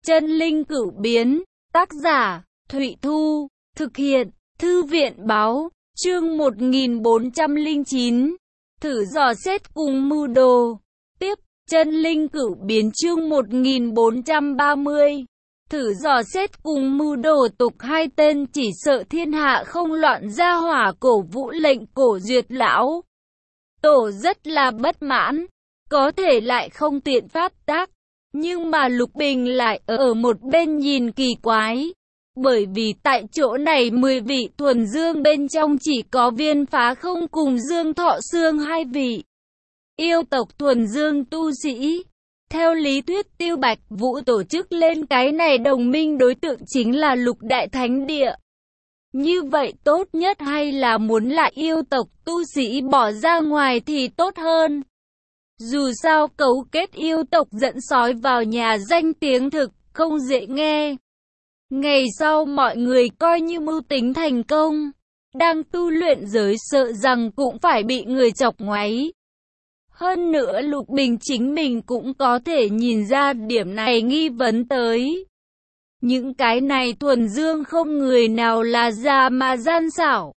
Chân linh cửu biến, tác giả, Thụy Thu, thực hiện, Thư viện báo, chương 1409, thử dò xét cùng mưu đồ. Tiếp, chân linh cửu biến chương 1430, thử dò xét cùng mưu đồ tục hai tên chỉ sợ thiên hạ không loạn gia hỏa cổ vũ lệnh cổ duyệt lão. Tổ rất là bất mãn, có thể lại không tiện pháp tác. Nhưng mà Lục Bình lại ở một bên nhìn kỳ quái. Bởi vì tại chỗ này 10 vị thuần dương bên trong chỉ có Viên Phá Không cùng Dương Thọ Xương hai vị yêu tộc thuần dương tu sĩ. Theo lý thuyết Tiêu Bạch Vũ tổ chức lên cái này đồng minh đối tượng chính là Lục Đại Thánh Địa. Như vậy tốt nhất hay là muốn lại yêu tộc tu sĩ bỏ ra ngoài thì tốt hơn. Dù sao cấu kết yêu tộc dẫn sói vào nhà danh tiếng thực không dễ nghe. Ngày sau mọi người coi như mưu tính thành công, đang tu luyện giới sợ rằng cũng phải bị người chọc ngoáy. Hơn nữa Lục Bình chính mình cũng có thể nhìn ra điểm này nghi vấn tới. Những cái này thuần dương không người nào là già mà gian xảo.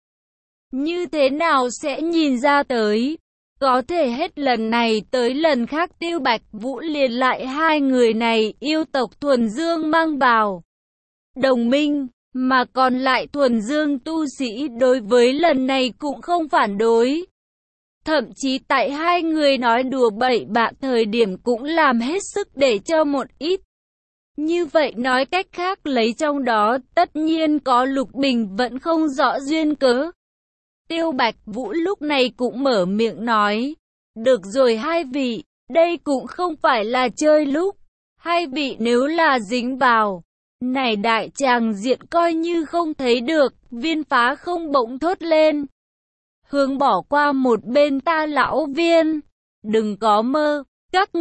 Như thế nào sẽ nhìn ra tới? Có thể hết lần này tới lần khác Tiêu Bạch Vũ liền lại hai người này yêu tộc thuần dương mang vào đồng minh, mà còn lại thuần dương tu sĩ đối với lần này cũng không phản đối. Thậm chí tại hai người nói đùa bậy bạ thời điểm cũng làm hết sức để cho một ít. Như vậy nói cách khác lấy trong đó tất nhiên có Lục Bình vẫn không rõ duyên cớ. Tiêu Bạch Vũ lúc này cũng mở miệng nói, được rồi hai vị, đây cũng không phải là chơi lúc. Hai vị nếu là dính vào này đại tràng diện coi như không thấy được. Viên Phá Không bỗng thốt lên, hướng bỏ qua một bên ta lão Viên, đừng có mơ, các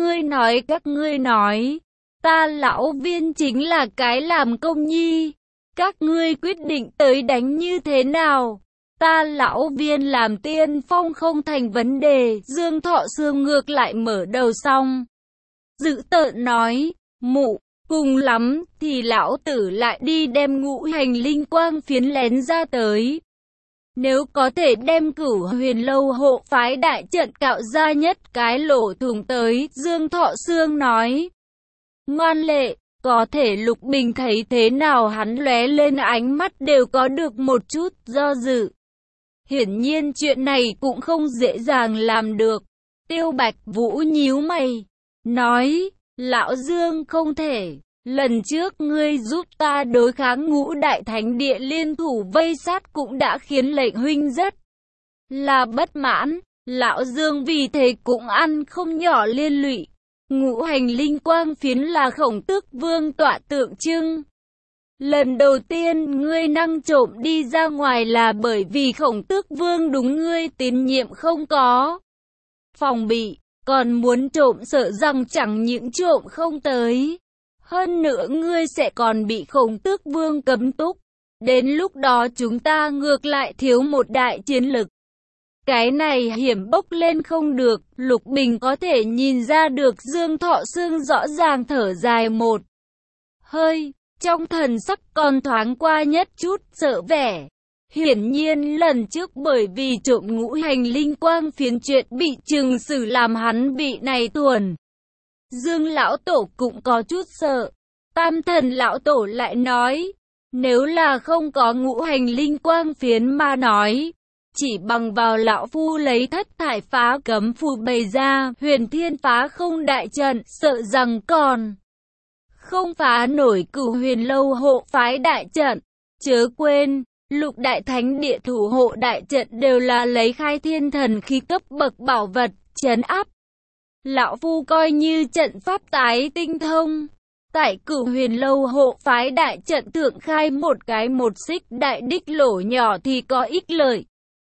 ngươi nói, ta lão Viên chính là cái làm công nhi, các ngươi quyết định tới đánh như thế nào? Ta lão Viên làm tiên phong không thành vấn đề. Dương Thọ Xương ngược lại mở đầu xong, dữ tợn nói, mụ, cùng lắm thì lão tử lại đi đem ngũ hành linh quang phiến lén ra tới. Nếu có thể đem Cửu Huyền Lâu hộ phái đại trận cạo ra nhất cái lỗ thủng tới. Dương Thọ Xương nói, ngoan lệ. Có thể Lục Bình thấy thế nào hắn lóe lên ánh mắt đều có được một chút do dự. Hiển nhiên chuyện này cũng không dễ dàng làm được. Tiêu Bạch Vũ nhíu mày, nói, lão Dương không thể. Lần trước ngươi giúp ta đối kháng Ngũ Đại Thánh Địa liên thủ vây sát cũng đã khiến lệnh huynh rất là bất mãn. Lão Dương vì thế cũng ăn không nhỏ liên lụy. Ngũ hành linh quang phiến là Khổng Tước Vương tọa tượng trưng. Lần đầu tiên ngươi năng trộm đi ra ngoài là bởi vì Khổng Tước Vương đúng ngươi tín nhiệm không có phòng bị, còn muốn trộm sợ rằng chẳng những trộm không tới. Hơn nữa ngươi sẽ còn bị Khổng Tước Vương cấm túc. Đến lúc đó chúng ta ngược lại thiếu một đại chiến lực. Cái này hiểm bốc lên không được. Lục Bình có thể nhìn ra được Dương Thọ Xương rõ ràng thở dài một hơi. Trong thần sắc còn thoáng qua nhất chút sợ vẻ. Hiển nhiên lần trước bởi vì trộm ngũ hành linh quang phiến chuyện bị trừng xử làm hắn bị này tuồn. Dương lão tổ cũng có chút sợ. Tam Thần lão tổ lại nói, nếu là không có ngũ hành linh quang phiến mà nói, chỉ bằng vào lão phu lấy thất thải phá cấm phù bày ra Huyền Thiên Phá Không đại trận, sợ rằng còn không phá nổi Cửu Huyền Lâu hộ phái đại trận. Chớ quên, Lục Đại Thánh Địa thủ hộ đại trận đều là lấy khai thiên thần khí cấp bậc bảo vật trấn áp. Lão phu coi như trận pháp tái tinh thông, tại Cửu Huyền Lâu hộ phái đại trận thượng khai một cái một xích đại đích lỗ nhỏ thì có ích lợi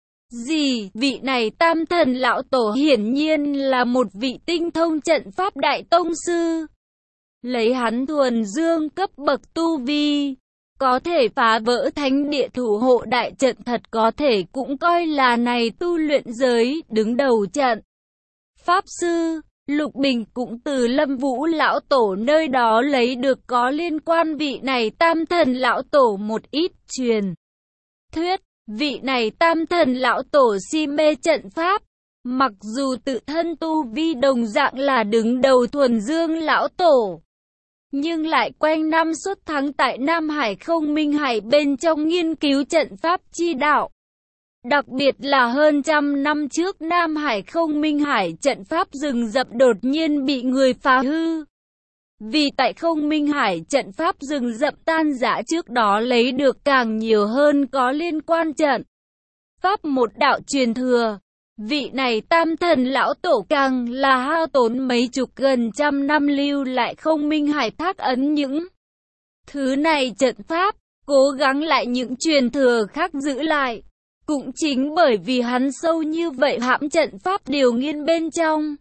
gì? Vị này Tam Thần lão tổ hiển nhiên là một vị tinh thông trận pháp đại tông sư. Lấy hắn thuần dương cấp bậc tu vi, có thể phá vỡ thánh địa thủ hộ đại trận thật có thể cũng coi là này tu luyện giới đứng đầu trận pháp sư. Lục Bình cũng từ Lâm Vũ lão tổ nơi đó lấy được có liên quan vị này Tam Thần lão tổ một ít truyền thuyết. Vị này Tam Thần lão tổ si mê trận pháp, mặc dù tự thân tu vi đồng dạng là đứng đầu thuần dương lão tổ, nhưng lại quanh năm suốt tháng tại Nam Hải Không Minh Hải bên trong nghiên cứu trận pháp chi đạo. Đặc biệt là hơn trăm năm trước Nam Hải Không Minh Hải trận pháp rừng rậm đột nhiên bị người phá hư. Vì tại Không Minh Hải trận pháp rừng rậm tan rã trước đó lấy được càng nhiều hơn có liên quan trận pháp một đạo truyền thừa. Vị này Tam Thần lão tổ càng là hao tốn mấy chục gần trăm năm lưu lại Không Minh Hải thác ấn những thứ này trận pháp, cố gắng lại những truyền thừa khác giữ lại. Cũng chính bởi vì hắn sâu như vậy hãm trận pháp điều nghiên bên trong,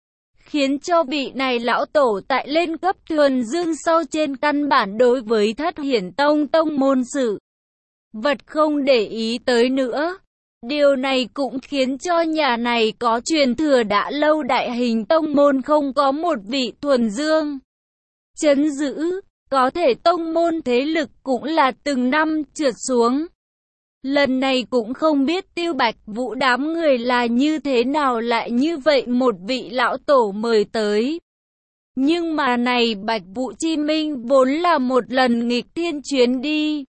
khiến cho vị này lão tổ tại lên cấp thuần dương sau trên căn bản đối với Thất Hiển Tông tông môn sự vật không để ý tới nữa. Điều này cũng khiến cho nhà này có truyền thừa đã lâu đại hình tông môn không có một vị thuần dương trấn giữ, có thể tông môn thế lực cũng là từng năm trượt xuống. Lần này cũng không biết Tiêu Bạch Vũ đám người là như thế nào lại như vậy một vị lão tổ mời tới. Nhưng mà này Bạch Vũ Chi Minh vốn là một lần nghịch thiên chuyến đi.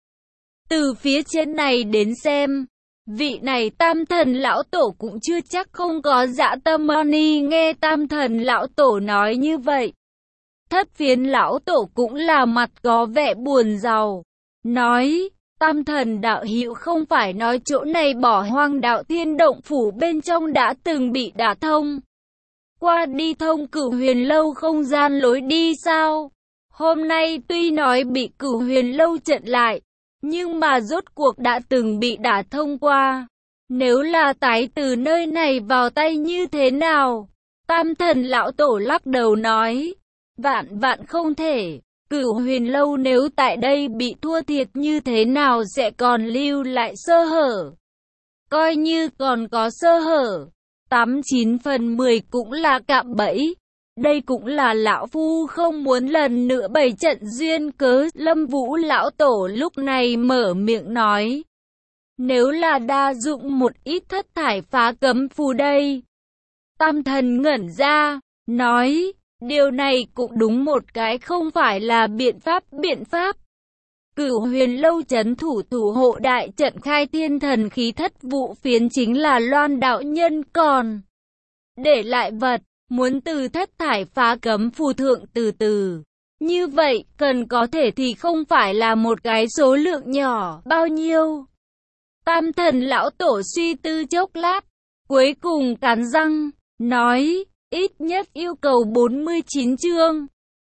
Từ phía trên này đến xem, vị này Tam Thần lão tổ cũng chưa chắc không có dạ tâm. Mani nghe Tam Thần lão tổ nói như vậy, Thất Phiến lão tổ cũng là mặt có vẻ buồn rầu, nói: Tam Thần đạo hữu không phải nói chỗ này bỏ hoang đạo thiên động phủ bên trong đã từng bị đả thông qua đi thông Cửu Huyền lâu không gian lối đi sao? Hôm nay tuy nói bị Cửu Huyền lâu chặn lại, nhưng mà rốt cuộc đã từng bị đả thông qua. Nếu là tái từ nơi này vào tay như thế nào? Tam Thần lão tổ lắc đầu nói: vạn vạn không thể. Cửu Huyền lâu nếu tại đây bị thua thiệt như thế nào sẽ còn lưu lại sơ hở? Coi như còn có sơ hở, 89/10 cũng là cạm bẫy. Đây cũng là lão phu không muốn lần nữa bày trận duyên cớ. Lâm Vũ lão tổ lúc này mở miệng nói: nếu là đa dụng một ít thất thải phá cấm phù đây. Tam Thần ngẩn ra, nói: điều này cũng đúng một cái không phải là biện pháp. Cửu Huyền lâu trấn thủ thủ hộ đại trận khai thiên thần khí thất vụ phiến chính là Loan đạo nhân còn để lại vật, muốn từ thất thải phá cấm phù thượng từ từ. Như vậy, cần có thể thì không phải là một cái số lượng nhỏ bao nhiêu. Tam Thần lão tổ suy tư chốc lát, cuối cùng cắn răng, nói: ít nhất yêu cầu 49 chương.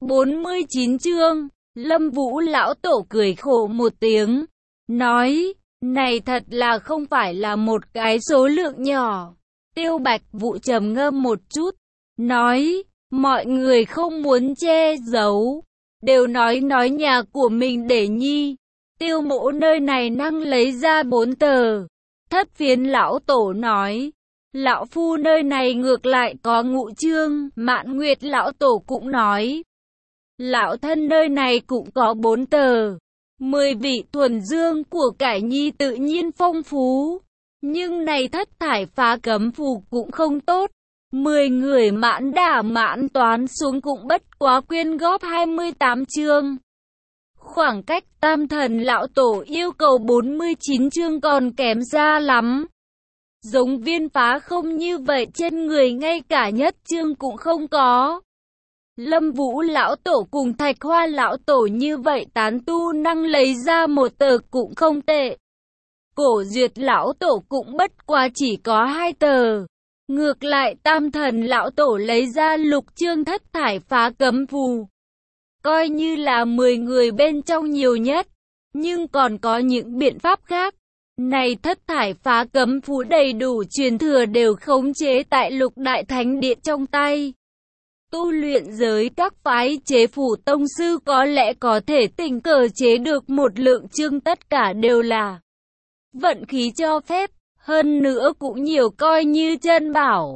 49 chương. Lâm Vũ lão tổ cười khổ một tiếng, nói: này thật là không phải là một cái số lượng nhỏ. Tiêu Bạch Vũ trầm ngâm một chút, nói: mọi người không muốn che giấu, đều nói nhà của mình để nhi. Tiêu mỗ nơi này năng lấy ra 4 tờ. Thất Phiến lão tổ nói: lão phu nơi này ngược lại có ngũ chương. Mạn Nguyệt lão tổ cũng nói: lão thân nơi này cũng có 4 tờ. 10 vị thuần dương của cải nhi tự nhiên phong phú, nhưng này thất thải phá cấm phù cũng không tốt. 10 người mãn đả mãn toán xuống cũng bất quá quyên góp 28 chương. Khoảng cách Tam Thần lão tổ yêu cầu 49 chương còn kém xa lắm. Giống Viên Phá không như vậy, trên người ngay cả nhất chương cũng không có. Lâm Vũ lão tổ cùng Thạch Hoa lão tổ như vậy tán tu năng lấy ra 1 tờ cũng không tệ. Cổ Duyệt lão tổ cũng bất quá chỉ có 2 tờ. Ngược lại Tam Thần lão tổ lấy ra lục chương thất thải phá cấm phù, coi như là 10 người bên trong nhiều nhất, nhưng còn có những biện pháp khác. Này thất thải phá cấm phù đầy đủ truyền thừa đều khống chế tại Lục Đại Thánh Điện trong tay. Tu luyện giới các phái chế phù tông sư có lẽ có thể tình cờ chế được một lượng chương, tất cả đều là vận khí cho phép, hơn nữa cũng nhiều coi như chân bảo.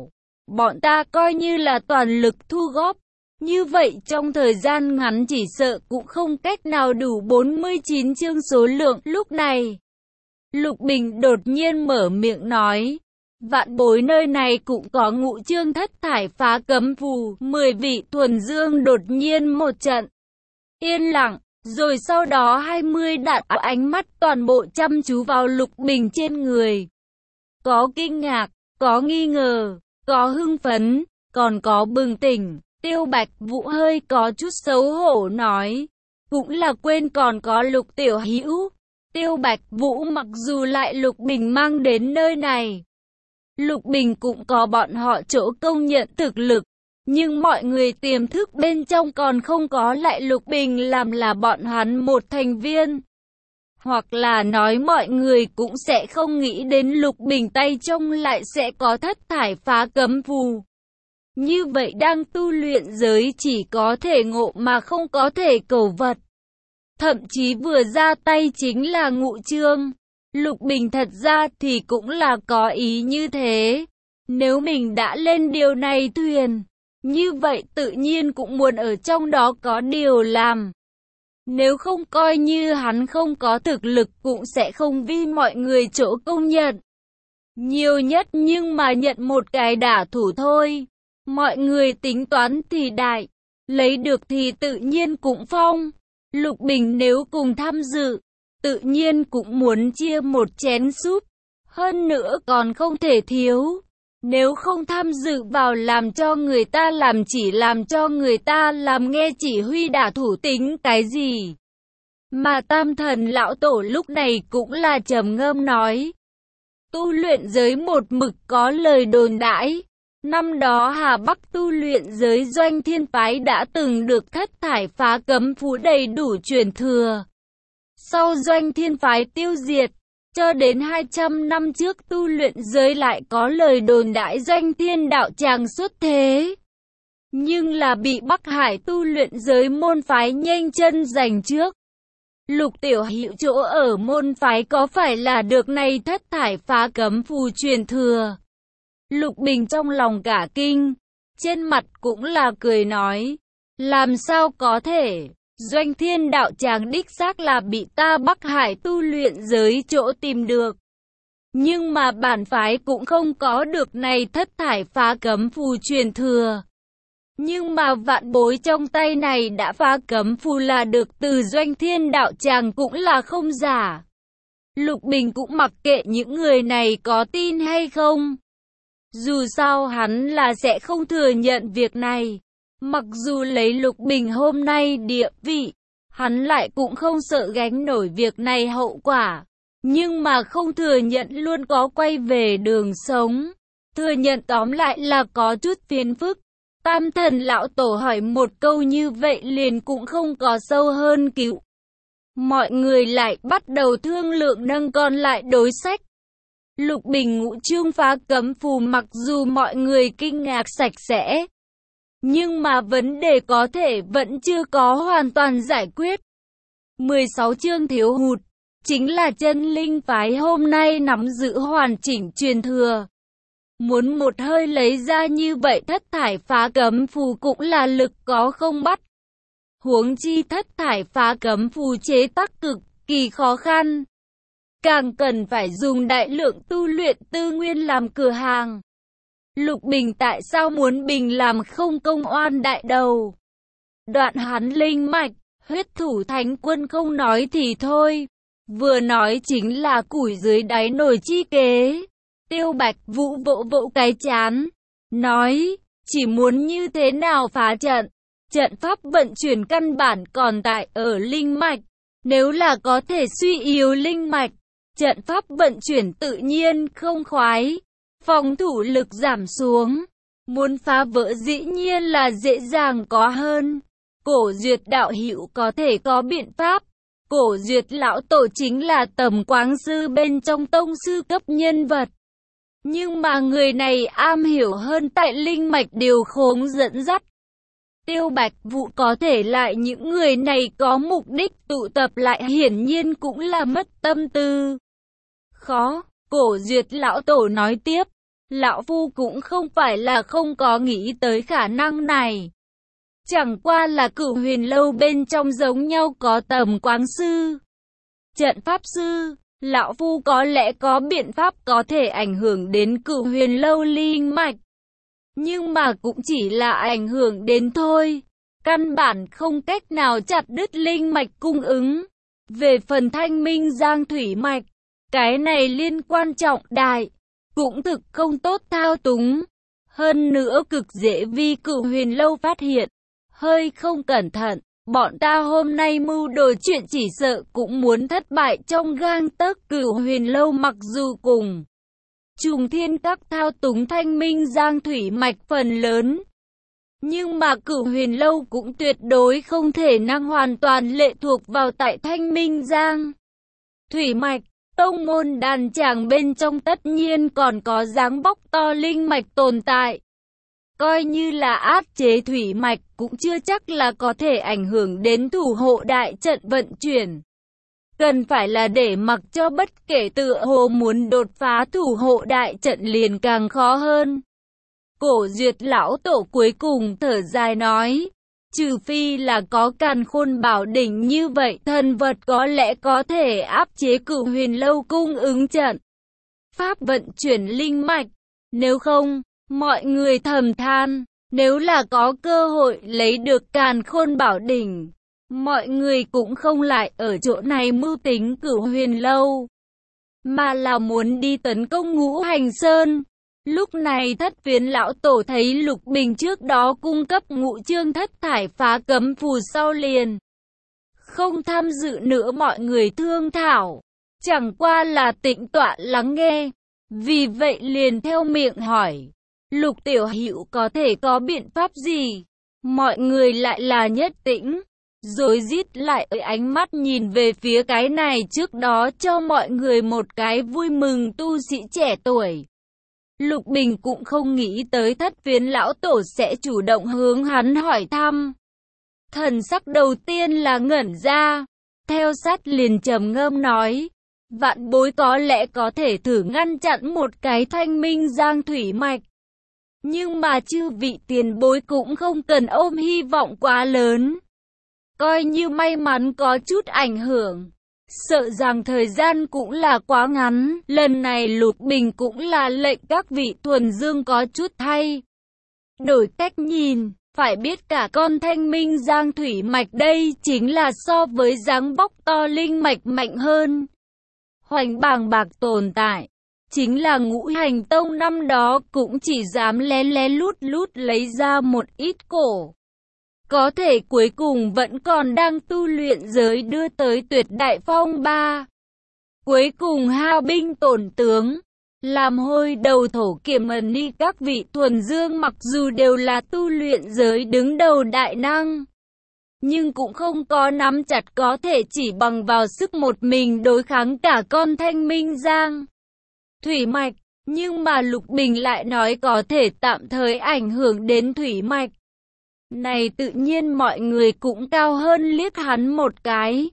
bọn ta coi như là toàn lực thu góp. Như vậy trong thời gian ngắn chỉ sợ cũng không cách nào đủ 49 chương số lượng. Lúc này, Lục Bình đột nhiên mở miệng nói, vạn bối nơi này cũng có ngũ chương thất thải phá cấm phù. 10 vị thuần dương đột nhiên một trận yên lặng, rồi sau đó 20 đặt ánh mắt toàn bộ chăm chú vào Lục Bình trên người. Có kinh ngạc, có nghi ngờ, có hưng phấn, còn có bừng tỉnh. Tiêu Bạch Vũ hơi có chút xấu hổ nói, cũng là quên còn có Lục tiểu hữu. Tiêu Bạch Vũ mặc dù lại Lục Bình mang đến nơi này, Lục Bình cũng có bọn họ chỗ công nhận thực lực, nhưng mọi người tiềm thức bên trong còn không có lại Lục Bình làm là bọn hắn một thành viên. Hoặc là nói mọi người cũng sẽ không nghĩ đến Lục Bình tay trong lại sẽ có thất thải phá cấm phù. Như vậy đang tu luyện giới chỉ có thể ngộ mà không có thể cầu vật. Thậm chí vừa ra tay chính là ngũ chương. Lục Bình thật ra thì cũng là có ý như thế. Nếu mình đã lên điều này thuyền, như vậy tự nhiên cũng muốn ở trong đó có điều làm. Nếu không coi như hắn không có thực lực cũng sẽ không vì mọi người chỗ công nhận. Nhiều nhất nhưng mà nhận một cái đả thủ thôi. Mọi người tính toán thì đại, lấy được thì tự nhiên cũng phong. Lục Bình nếu cùng tham dự, tự nhiên cũng muốn chia một chén súp. Hơn nữa còn không thể thiếu. Nếu không tham dự vào làm cho người ta làm chỉ làm cho người ta làm nghe chỉ huy đả thủ tính cái gì. Mà Tam Thần lão tổ lúc này cũng là trầm ngâm nói. Tu luyện giới một mực có lời đồn đãi. Năm đó Hà Bắc tu luyện giới Doanh Thiên phái đã từng được thất thải phá cấm phú đầy đủ truyền thừa. Sau Doanh Thiên phái tiêu diệt, cho đến 200 năm trước tu luyện giới lại có lời đồn đãi Doanh Thiên đạo tràng xuất thế. Nhưng là bị Bắc Hải tu luyện giới môn phái nhanh chân giành trước. Lục tiểu hữu chỗ ở môn phái có phải là được này thất thải phá cấm phù truyền thừa? Lục Bình trong lòng cả kinh, trên mặt cũng là cười nói, làm sao có thể, Doanh Thiên đạo tràng đích xác là bị ta Bắc Hải tu luyện giới chỗ tìm được. Nhưng mà bản phái cũng không có được này thất thải phá cấm phù truyền thừa. Nhưng mà vạn bối trong tay này đã phá cấm phù là được từ Doanh Thiên đạo tràng cũng là không giả. Lục Bình cũng mặc kệ những người này có tin hay không. Dù sao hắn là sẽ không thừa nhận việc này. Mặc dù lấy Lục Bình hôm nay địa vị, hắn lại cũng không sợ gánh nổi việc này hậu quả. Nhưng mà không thừa nhận luôn có quay về đường sống. Thừa nhận tóm lại là có chút phiền phức. Tam Thần lão tổ hỏi một câu như vậy liền cũng không có sâu hơn cứu. Mọi người lại bắt đầu thương lượng nâng còn lại đối sách. Lục Bình ngũ chương phá cấm phù mặc dù mọi người kinh ngạc sạch sẽ. Nhưng mà vấn đề có thể vẫn chưa có hoàn toàn giải quyết. 16 chương thiếu hụt, chính là chân linh phái hôm nay nắm giữ hoàn chỉnh truyền thừa. Muốn một hơi lấy ra như vậy thất thải phá cấm phù cũng là lực có không bắt. Huống chi thất thải phá cấm phù chế tác cực kỳ khó khăn. Càng cần phải dùng đại lượng tu luyện tư nguyên làm cửa hàng. Lục Bình tại sao muốn Bình làm không công oan đại đầu? Đoạn hắn linh mạch, huyết thủ thánh quân không nói thì thôi. Vừa nói chính là củi dưới đáy nồi chi kế. Tiêu Bạch Vũ vỗ vỗ cái chán, nói, chỉ muốn như thế nào phá trận. Trận pháp vận chuyển căn bản còn tại ở linh mạch. Nếu là có thể suy yếu linh mạch, trận pháp vận chuyển tự nhiên không khoái. Phòng thủ lực giảm xuống. Muốn phá vỡ dĩ nhiên là dễ dàng có hơn. Cổ Duyệt đạo hữu có thể có biện pháp. Cổ Duyệt lão tổ chính là tầm quáng sư bên trong tông sư cấp nhân vật. Nhưng mà người này am hiểu hơn tại linh mạch điều khống dẫn dắt. Tiêu Bạch Vũ có thể lại những người này có mục đích tụ tập lại hiển nhiên cũng là mất tâm tư. Khó, Cổ Duyệt lão tổ nói tiếp. Lão Phu cũng không phải là không có nghĩ tới khả năng này. Chẳng qua là Cửu Huyền Lâu bên trong giống nhau có tầm quáng sư, trận pháp sư. Lão Phu có lẽ có biện pháp có thể ảnh hưởng đến Cửu Huyền Lâu linh mạch. Nhưng mà cũng chỉ là ảnh hưởng đến thôi. Căn bản không cách nào chặt đứt linh mạch cung ứng. Về phần Thanh Minh Giang Thủy Mạch, cái này liên quan trọng đại, cũng thực không tốt thao túng. Hơn nữa cực dễ vì Cửu Huyền Lâu phát hiện. Hơi không cẩn thận, bọn ta hôm nay mưu đồ chuyện chỉ sợ cũng muốn thất bại trong gang tấc. Cửu Huyền Lâu mặc dù cùng Trùng Thiên Các thao túng Thanh Minh Giang Thủy Mạch phần lớn, nhưng mà Cửu Huyền Lâu cũng tuyệt đối không thể năng hoàn toàn lệ thuộc vào tại Thanh Minh Giang Thủy Mạch. Tông môn đàn tràng bên trong tất nhiên còn có dáng bóc to linh mạch tồn tại. Coi như là áp chế thủy mạch cũng chưa chắc là có thể ảnh hưởng đến thủ hộ đại trận vận chuyển. Cần phải là để mặc cho bất kể tựa hồ muốn đột phá thủ hộ đại trận liền càng khó hơn. Cổ Duyệt lão tổ cuối cùng thở dài nói, trừ phi là có Càn Khôn Bảo Đỉnh như vậy thần vật có lẽ có thể áp chế Cửu Huyền Lâu cung ứng trận pháp vận chuyển linh mạch. Nếu không, mọi người thầm than, nếu là có cơ hội lấy được Càn Khôn Bảo Đỉnh, mọi người cũng không lại ở chỗ này mưu tính Cửu Huyền Lâu, mà là muốn đi tấn công Ngũ Hành Sơn. Lúc này Thất Phiến lão tổ thấy Lục Bình trước đó cung cấp Ngũ Chương Thất Thải phá cấm phù sau liền không tham dự nữa mọi người thương thảo, chẳng qua là tĩnh tọa lắng nghe. Vì vậy liền theo miệng hỏi, Lục tiểu hữu có thể có biện pháp gì? Mọi người lại là nhất tĩnh, rồi rít lại ánh mắt nhìn về phía cái này trước đó cho mọi người một cái vui mừng tu sĩ trẻ tuổi. Lục Bình cũng không nghĩ tới Thất Phiến lão tổ sẽ chủ động hướng hắn hỏi thăm. Thần sắc đầu tiên là ngẩn ra, theo sát liền trầm ngâm nói, vạn bối có lẽ có thể thử ngăn chặn một cái Thanh Minh Giang Thủy Mạch. Nhưng mà chư vị tiền bối cũng không cần ôm hy vọng quá lớn. Coi như may mắn có chút ảnh hưởng, sợ rằng thời gian cũng là quá ngắn. Lần này Lục Bình cũng là lệnh các vị thuần dương có chút thay đổi cách nhìn. Phải biết cả con Thanh Minh Giang Thủy Mạch đây chính là so với dáng bóc to linh mạch mạnh hơn, hoành bàng bạc tồn tại. Chính là Ngũ Hành Tông năm đó cũng chỉ dám lén lén lút lút lấy ra một ít cổ. Có thể cuối cùng vẫn còn đang tu luyện giới đưa tới tuyệt đại phong ba. Cuối cùng hao binh tổn tướng, làm hôi đầu thổ kiểm ẩn ni các vị thuần dương mặc dù đều là tu luyện giới đứng đầu đại năng, nhưng cũng không có nắm chặt có thể chỉ bằng vào sức một mình đối kháng cả con Thanh Minh Giang Thủy Mạch. Nhưng mà Lục Bình lại nói có thể tạm thời ảnh hưởng đến Thủy Mạch này, tự nhiên mọi người cũng cao hơn liếc hắn một cái.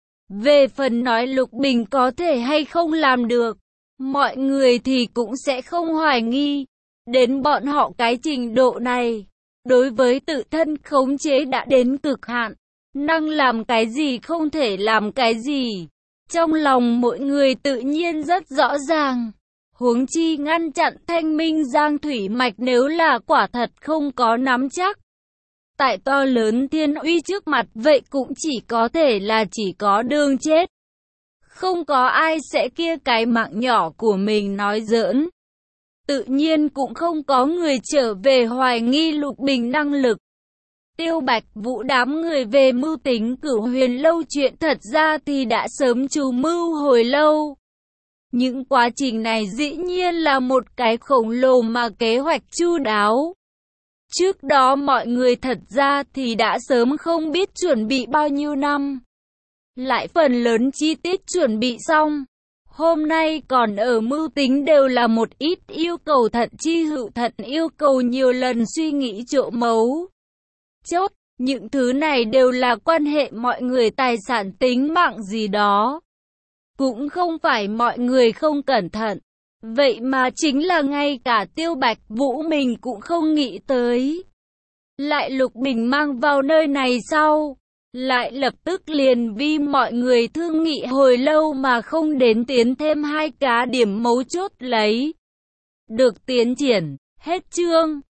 Về phần nói Lục Bình có thể hay không làm được, mọi người thì cũng sẽ không hoài nghi. Đến bọn họ cái trình độ này, đối với tự thân khống chế đã đến cực hạn, năng làm cái gì không thể làm cái gì. Trong lòng mỗi người tự nhiên rất rõ ràng. Huống chi ngăn chặn Thanh Minh Giang Thủy Mạch nếu là quả thật không có nắm chắc, tại to lớn thiên uy trước mặt vậy cũng chỉ có thể là chỉ có đường chết. Không có ai sẽ kia cái mạng nhỏ của mình nói giỡn. Tự nhiên cũng không có người trở về hoài nghi Lục Bình năng lực. Tiêu Bạch Vũ đám người về mưu tính Cửu Huyền Lâu chuyện thật ra thì đã sớm chủ mưu hồi lâu. Những quá trình này dĩ nhiên là một cái khổng lồ mà kế hoạch chu đáo. Trước đó mọi người thật ra thì đã sớm không biết chuẩn bị bao nhiêu năm. Lại phần lớn chi tiết chuẩn bị xong. Hôm nay còn ở mưu tính đều là một ít yêu cầu thận chi hữu thận, yêu cầu nhiều lần suy nghĩ chỗ mấu chốt. Những thứ này đều là quan hệ mọi người, tài sản tính mạng gì đó. Cũng không phải mọi người không cẩn thận. Vậy mà chính là ngay cả Tiêu Bạch Vũ mình cũng không nghĩ tới. Lại lục bình mang vào nơi này sau, lại lập tức liền vì mọi người thương nghị hồi lâu mà không đến tiến thêm 2 cá điểm mấu chốt lấy. Được tiến triển, hết chương.